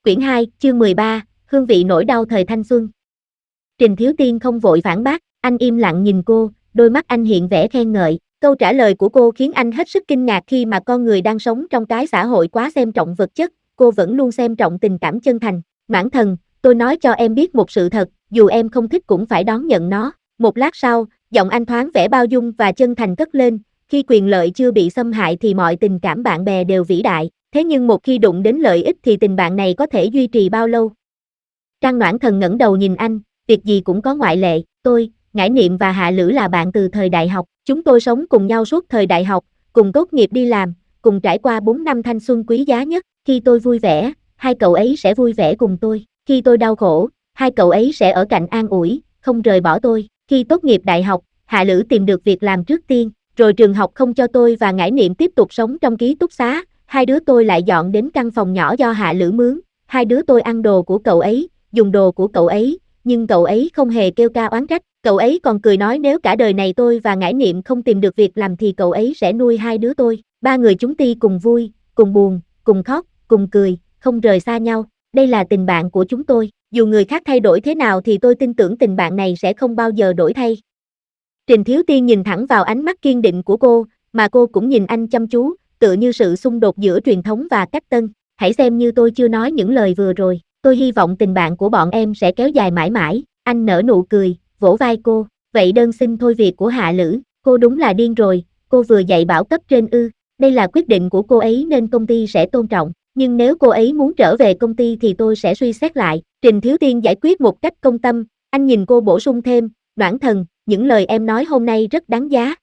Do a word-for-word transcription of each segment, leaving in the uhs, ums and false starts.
Quyển hai, chương mười ba, hương vị nỗi đau thời thanh xuân. Trình Thiếu Tiên không vội phản bác, anh im lặng nhìn cô, đôi mắt anh hiện vẻ khen ngợi. Câu trả lời của cô khiến anh hết sức kinh ngạc khi mà con người đang sống trong cái xã hội quá xem trọng vật chất, cô vẫn luôn xem trọng tình cảm chân thành. Mãn Thần, tôi nói cho em biết một sự thật, dù em không thích cũng phải đón nhận nó. Một lát sau, giọng anh thoáng vẻ bao dung và chân thành cất lên, khi quyền lợi chưa bị xâm hại thì mọi tình cảm bạn bè đều vĩ đại. Thế nhưng một khi đụng đến lợi ích thì tình bạn này có thể duy trì bao lâu? Trang Noãn Thần ngẩng đầu nhìn anh, việc gì cũng có ngoại lệ, tôi, Ngải Niệm và Hạ Lữ là bạn từ thời đại học, chúng tôi sống cùng nhau suốt thời đại học, cùng tốt nghiệp đi làm, cùng trải qua bốn năm thanh xuân quý giá nhất, khi tôi vui vẻ, hai cậu ấy sẽ vui vẻ cùng tôi, khi tôi đau khổ, hai cậu ấy sẽ ở cạnh an ủi, không rời bỏ tôi, khi tốt nghiệp đại học, Hạ Lữ tìm được việc làm trước tiên, rồi trường học không cho tôi và Ngải Niệm tiếp tục sống trong ký túc xá. Hai đứa tôi lại dọn đến căn phòng nhỏ do Hạ Lữ mướn, hai đứa tôi ăn đồ của cậu ấy, dùng đồ của cậu ấy, nhưng cậu ấy không hề kêu ca oán trách, cậu ấy còn cười nói nếu cả đời này tôi và Ngải Niệm không tìm được việc làm thì cậu ấy sẽ nuôi hai đứa tôi, ba người chúng ti cùng vui, cùng buồn, cùng khóc, cùng cười, không rời xa nhau, đây là tình bạn của chúng tôi, dù người khác thay đổi thế nào thì tôi tin tưởng tình bạn này sẽ không bao giờ đổi thay. Trình Thiếu Tiên nhìn thẳng vào ánh mắt kiên định của cô, mà cô cũng nhìn anh chăm chú, tựa như sự xung đột giữa truyền thống và cách tân. Hãy xem như tôi chưa nói những lời vừa rồi, tôi hy vọng tình bạn của bọn em sẽ kéo dài mãi mãi. Anh nở nụ cười, vỗ vai cô, vậy đơn xin thôi việc của Hạ Lữ, cô đúng là điên rồi, cô vừa dạy bảo cấp trên ư, đây là quyết định của cô ấy nên công ty sẽ tôn trọng, nhưng nếu cô ấy muốn trở về công ty thì tôi sẽ suy xét lại. Trình Thiếu Tiên giải quyết một cách công tâm, anh nhìn cô bổ sung thêm, Noãn Thần, những lời em nói hôm nay rất đáng giá.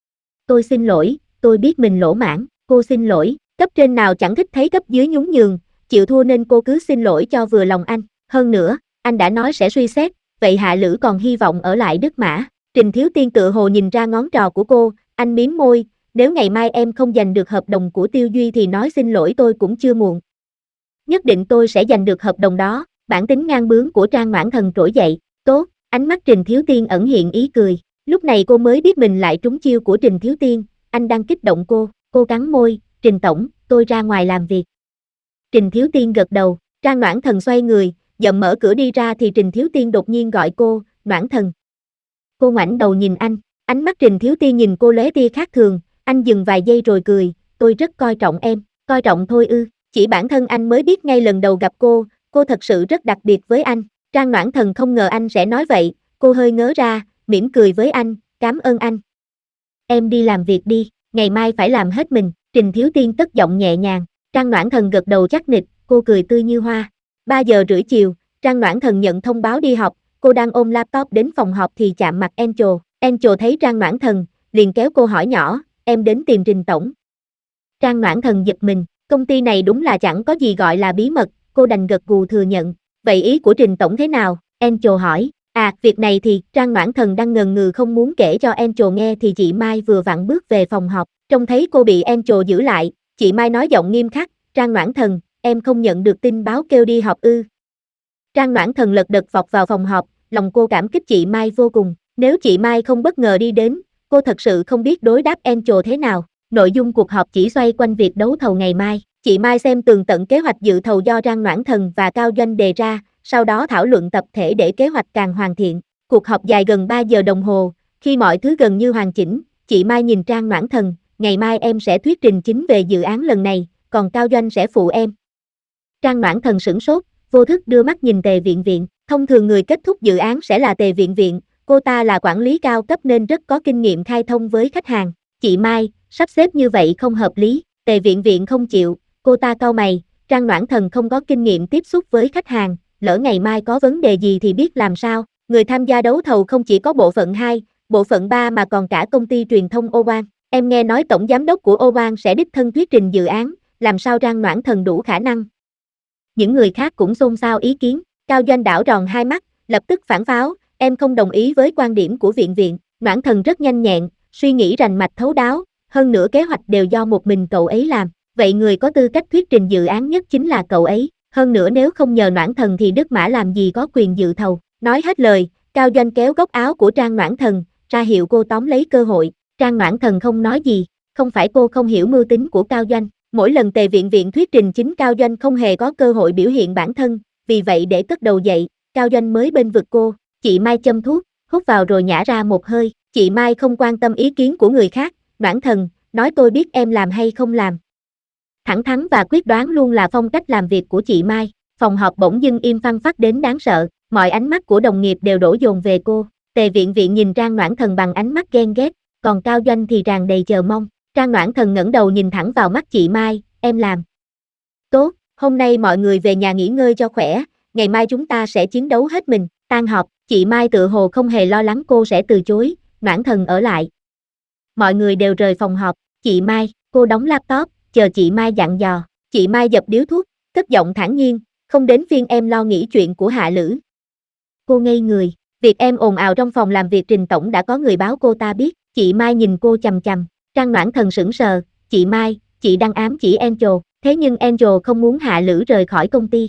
Tôi xin lỗi, tôi biết mình lỗ mãn. Cô xin lỗi, cấp trên nào chẳng thích thấy cấp dưới nhún nhường, chịu thua nên cô cứ xin lỗi cho vừa lòng anh. Hơn nữa, anh đã nói sẽ suy xét, vậy Hạ Lữ còn hy vọng ở lại Đức Mã. Trình Thiếu Tiên tự hồ nhìn ra ngón trò của cô, anh mím môi, nếu ngày mai em không giành được hợp đồng của Tiêu Duy thì nói xin lỗi tôi cũng chưa muộn. Nhất định tôi sẽ giành được hợp đồng đó. Bản tính ngang bướng của Trang Noãn Thần trỗi dậy, tốt, ánh mắt Trình Thiếu Tiên ẩn hiện ý cười. Lúc này cô mới biết mình lại trúng chiêu của Trình Thiếu Tiên, anh đang kích động cô. Cô cắn môi, Trình Tổng, tôi ra ngoài làm việc. Trình Thiếu Tiên gật đầu, Trang Noãn Thần xoay người, dậm mở cửa đi ra thì Trình Thiếu Tiên đột nhiên gọi cô, Noãn Thần. Cô ngoảnh đầu nhìn anh, ánh mắt Trình Thiếu Tiên nhìn cô lóe tia khác thường, anh dừng vài giây rồi cười, tôi rất coi trọng em, coi trọng thôi ư, chỉ bản thân anh mới biết ngay lần đầu gặp cô, cô thật sự rất đặc biệt với anh. Trang Noãn Thần không ngờ anh sẽ nói vậy, cô hơi ngớ ra, mỉm cười với anh, cảm ơn anh. Em đi làm việc đi. Ngày mai phải làm hết mình, Trình Thiếu Tiên cất giọng nhẹ nhàng, Trang Noãn Thần gật đầu chắc nịch, cô cười tươi như hoa. ba giờ rưỡi chiều, Trang Noãn Thần nhận thông báo đi học, cô đang ôm laptop đến phòng họp thì chạm mặt Angel. Angel thấy Trang Noãn Thần, liền kéo cô hỏi nhỏ, em đến tìm Trình Tổng. Trang Noãn Thần giật mình, công ty này đúng là chẳng có gì gọi là bí mật, cô đành gật gù thừa nhận. Vậy ý của Trình Tổng thế nào? Angel hỏi. À, việc này thì, Trang Noãn Thần đang ngần ngừ không muốn kể cho Angel nghe thì chị Mai vừa vặn bước về phòng họp, trông thấy cô bị Angel giữ lại, chị Mai nói giọng nghiêm khắc, Trang Noãn Thần, em không nhận được tin báo kêu đi họp ư. Trang Noãn Thần lật đật vọt vào phòng họp, lòng cô cảm kích chị Mai vô cùng, nếu chị Mai không bất ngờ đi đến, cô thật sự không biết đối đáp Angel thế nào. Nội dung cuộc họp chỉ xoay quanh việc đấu thầu ngày mai, chị Mai xem tường tận kế hoạch dự thầu do Trang Noãn Thần và Cao Doanh đề ra, sau đó thảo luận tập thể để kế hoạch càng hoàn thiện. Cuộc họp dài gần ba giờ đồng hồ, khi mọi thứ gần như hoàn chỉnh, chị Mai nhìn Trang Noãn Thần, ngày mai em sẽ thuyết trình chính về dự án lần này, còn Cao Doanh sẽ phụ em. Trang Noãn Thần sửng sốt, vô thức đưa mắt nhìn Tề Viện Viện, thông thường người kết thúc dự án sẽ là Tề Viện Viện, cô ta là quản lý cao cấp nên rất có kinh nghiệm khai thông với khách hàng. Chị Mai, sắp xếp như vậy không hợp lý, Tề Viện Viện không chịu, cô ta cau mày, Trang Noãn Thần không có kinh nghiệm tiếp xúc với khách hàng, lỡ ngày mai có vấn đề gì thì biết làm sao, người tham gia đấu thầu không chỉ có bộ phận hai, bộ phận ba mà còn cả công ty truyền thông Oban, em nghe nói tổng giám đốc của Oban sẽ đích thân thuyết trình dự án, làm sao Trang Noãn Thần đủ khả năng. Những người khác cũng xôn xao ý kiến, Cao Doanh đảo tròn hai mắt, lập tức phản pháo, em không đồng ý với quan điểm của Viện Viện, Noãn Thần rất nhanh nhẹn, suy nghĩ rành mạch thấu đáo, hơn nữa kế hoạch đều do một mình cậu ấy làm, vậy người có tư cách thuyết trình dự án nhất chính là cậu ấy. Hơn nữa nếu không nhờ Noãn Thần thì Đức Mã làm gì có quyền dự thầu. Nói hết lời, Cao Doanh kéo góc áo của Trang Noãn Thần, ra hiệu cô tóm lấy cơ hội. Trang Noãn Thần không nói gì, không phải cô không hiểu mưu tính của Cao Doanh, Mỗi lần Tề Viện Viện thuyết trình chính Cao Doanh không hề có cơ hội biểu hiện bản thân, vì vậy để cất đầu dậy, Cao Doanh mới bênh vực cô. Chị Mai châm thuốc, hút vào rồi nhả ra một hơi. Chị Mai không quan tâm ý kiến của người khác, Noãn Thần, nói tôi biết em làm hay không làm. Thẳng thắn và quyết đoán luôn là phong cách làm việc của chị Mai. Phòng họp bỗng dưng im phăng phắc đến đáng sợ, mọi ánh mắt của đồng nghiệp đều đổ dồn về cô. Tề Viện Viện nhìn Trang Noãn Thần bằng ánh mắt ghen ghét, còn Cao Doanh thì tràn đầy chờ mong. Trang Noãn Thần ngẩng đầu nhìn thẳng vào mắt chị Mai, em làm tốt, hôm nay mọi người về nhà nghỉ ngơi cho khỏe, ngày mai chúng ta sẽ chiến đấu hết mình. Tan họp, chị Mai tự hồ không hề lo lắng cô sẽ từ chối, Noãn Thần ở lại. Mọi người đều rời phòng họp, chị Mai, cô đóng laptop, chờ chị Mai dặn dò. Chị Mai dập điếu thuốc, cất giọng thản nhiên, không đến phiên em lo nghĩ chuyện của Hạ Lữ. Cô ngây người, việc em ồn ào trong phòng làm việc Trình tổng đã có người báo cô ta biết. Chị Mai nhìn cô chằm chằm, Trang Noãn Thần sững sờ, chị Mai, chị đang ám chỉ Angel, thế nhưng Angel không muốn Hạ Lữ rời khỏi công ty.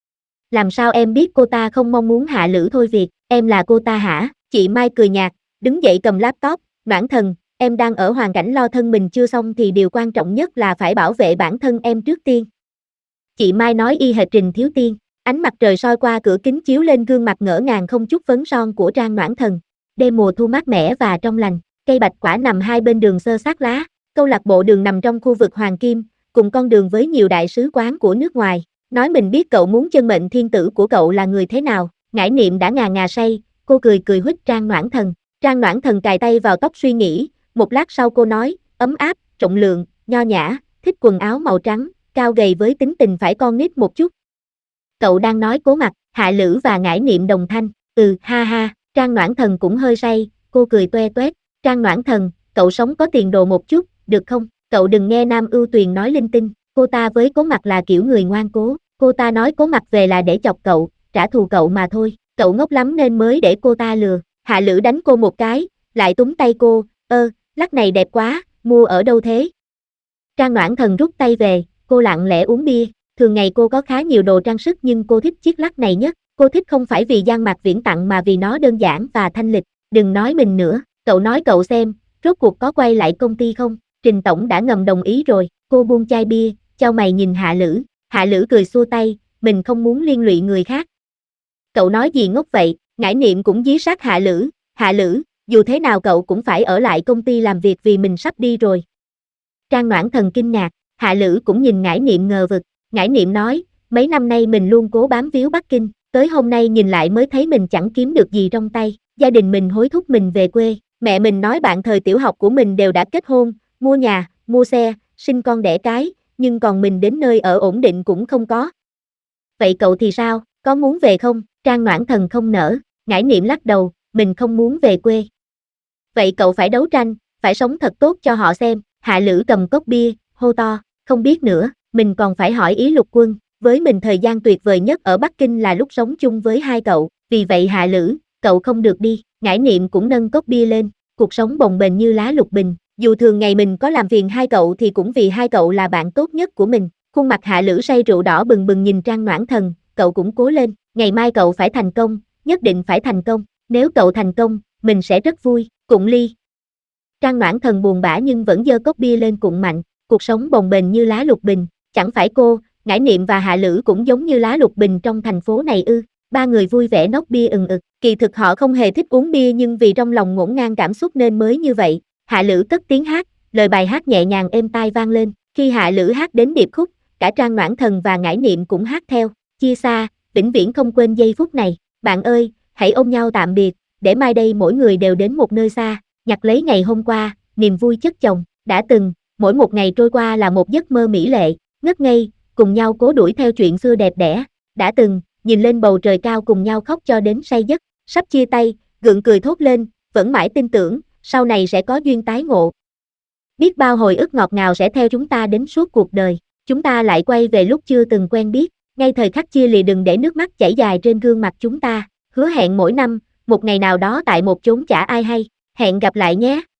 Làm sao em biết cô ta không mong muốn Hạ Lữ thôi việc, em là cô ta hả? Chị Mai cười nhạt, đứng dậy cầm laptop, Noãn Thần, em đang ở hoàn cảnh lo thân mình chưa xong thì điều quan trọng nhất là phải bảo vệ bản thân em trước tiên. Chị Mai nói y hệt Trình Thiếu Tiên, ánh mặt trời soi qua cửa kính chiếu lên gương mặt ngỡ ngàng không chút phấn son của Trang Noãn Thần. Đêm mùa thu mát mẻ và trong lành, cây bạch quả nằm hai bên đường xơ xác lá, câu lạc bộ đường nằm trong khu vực Hoàng Kim, cùng con đường với nhiều đại sứ quán của nước ngoài. Nói mình biết cậu muốn chân mệnh thiên tử của cậu là người thế nào, Ngải Niệm đã ngà ngà say, cô cười cười huých Trang Noãn Thần. Trang Noãn Thần cài tay vào tóc suy nghĩ, một lát sau cô nói, ấm áp, rộng lượng, nho nhã, thích quần áo màu trắng, cao gầy với tính tình phải con nít một chút. Cậu đang nói Cố Mặc, Hạ Lữ và Ngải Niệm đồng thanh, ừ, ha ha, Trang Noãn Thần cũng hơi say, cô cười toe toét, Trang Noãn Thần, cậu sống có tiền đồ một chút, được không, cậu đừng nghe Nam Ưu Tuyền nói linh tinh, cô ta với Cố Mặc là kiểu người ngoan cố, cô ta nói Cố Mặc về là để chọc cậu, trả thù cậu mà thôi, cậu ngốc lắm nên mới để cô ta lừa. Hạ Lữ đánh cô một cái, lại túm tay cô, ơ, lắc này đẹp quá, mua ở đâu thế? Trang Noãn Thần rút tay về, cô lặng lẽ uống bia, thường ngày cô có khá nhiều đồ trang sức nhưng cô thích chiếc lắc này nhất, cô thích không phải vì Giang Mạc Viễn tặng mà vì nó đơn giản và thanh lịch, đừng nói mình nữa, cậu nói cậu xem, rốt cuộc có quay lại công ty không, Trình Tổng đã ngầm đồng ý rồi, cô buông chai bia, chau mày nhìn Hạ Lữ, Hạ Lữ cười xua tay, mình không muốn liên lụy người khác. Cậu nói gì ngốc vậy, Ngải Niệm cũng dí sát Hạ Lữ, Hạ Lữ, dù thế nào cậu cũng phải ở lại công ty làm việc vì mình sắp đi rồi. Trang Noãn Thần kinh ngạc, Hạ Lữ cũng nhìn Ngải Niệm ngờ vực, Ngải Niệm nói, mấy năm nay mình luôn cố bám víu Bắc Kinh, tới hôm nay nhìn lại mới thấy mình chẳng kiếm được gì trong tay, gia đình mình hối thúc mình về quê, mẹ mình nói bạn thời tiểu học của mình đều đã kết hôn, mua nhà, mua xe, sinh con đẻ cái, nhưng còn mình đến nơi ở ổn định cũng không có. Vậy cậu thì sao, có muốn về không? Trang Noãn Thần không nỡ, Ngải Niệm lắc đầu, mình không muốn về quê. Vậy cậu phải đấu tranh, phải sống thật tốt cho họ xem, Hạ Lữ cầm cốc bia, hô to, không biết nữa, mình còn phải hỏi ý Lục Quân, với mình thời gian tuyệt vời nhất ở Bắc Kinh là lúc sống chung với hai cậu, vì vậy Hạ Lữ, cậu không được đi, Ngải Niệm cũng nâng cốc bia lên, cuộc sống bồng bềnh như lá lục bình, dù thường ngày mình có làm phiền hai cậu thì cũng vì hai cậu là bạn tốt nhất của mình, khuôn mặt Hạ Lữ say rượu đỏ bừng bừng nhìn Trang Noãn Thần, cậu cũng cố lên, ngày mai cậu phải thành công, nhất định phải thành công, nếu cậu thành công, mình sẽ rất vui, cụng ly. Trang Noãn Thần buồn bã nhưng vẫn giơ cốc bia lên cụng mạnh, cuộc sống bồng bềnh như lá lục bình, chẳng phải cô, Ngải Niệm và Hạ Lữ cũng giống như lá lục bình trong thành phố này ư? Ba người vui vẻ nốc bia ừng ực, kỳ thực họ không hề thích uống bia nhưng vì trong lòng ngổn ngang cảm xúc nên mới như vậy. Hạ Lữ cất tiếng hát, lời bài hát nhẹ nhàng êm tai vang lên, khi Hạ Lữ hát đến điệp khúc, cả Trang Noãn Thần và Ngải Niệm cũng hát theo, chia xa, vĩnh viễn không quên giây phút này, bạn ơi, hãy ôm nhau tạm biệt, để mai đây mỗi người đều đến một nơi xa, nhặt lấy ngày hôm qua, niềm vui chất chồng, đã từng, mỗi một ngày trôi qua là một giấc mơ mỹ lệ, ngất ngây, cùng nhau cố đuổi theo chuyện xưa đẹp đẽ, đã từng, nhìn lên bầu trời cao cùng nhau khóc cho đến say giấc, sắp chia tay, gượng cười thốt lên, vẫn mãi tin tưởng, sau này sẽ có duyên tái ngộ. Biết bao hồi ức ngọt ngào sẽ theo chúng ta đến suốt cuộc đời, chúng ta lại quay về lúc chưa từng quen biết, ngay thời khắc chia lìa đừng để nước mắt chảy dài trên gương mặt chúng ta, hứa hẹn mỗi năm, một ngày nào đó tại một chốn chả ai hay, hẹn gặp lại nhé.